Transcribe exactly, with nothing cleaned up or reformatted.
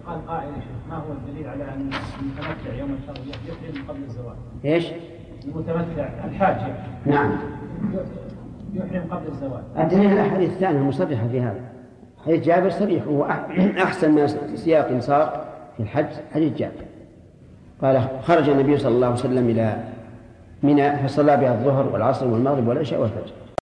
قال قائل يا شيخ ما هو الدليل على أن المتمتع يوم التروية يحرم قبل الزواج؟ إيش؟ المتمتع الحاج نعم يحرم قبل الزواج. الدليل الأحاديث الثانية مصرحة في هذا. حديث جابر صريح، هو أحسن ما سياق صار في الحج حديث جابر. قال خرج النبي صلى الله عليه وسلم إلى منى فصلى بها الظهر والعصر والمغرب والعشاء والفجر.